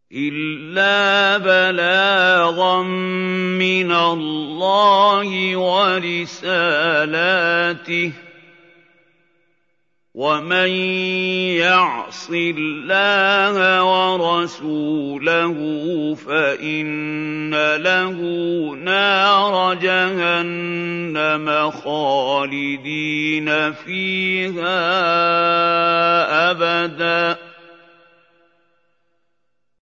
إِلَّا بَلَاغًا مِّنَ اللَّهِ وَرِسَالَاتِهِ ۚ وَمَن يَعْصِ اللَّهَ وَرَسُولَهُ فَإِنَّ لَهُ نَارَ جَهَنَّمَ خَالِدِينَ فِيهَا أَبَدًا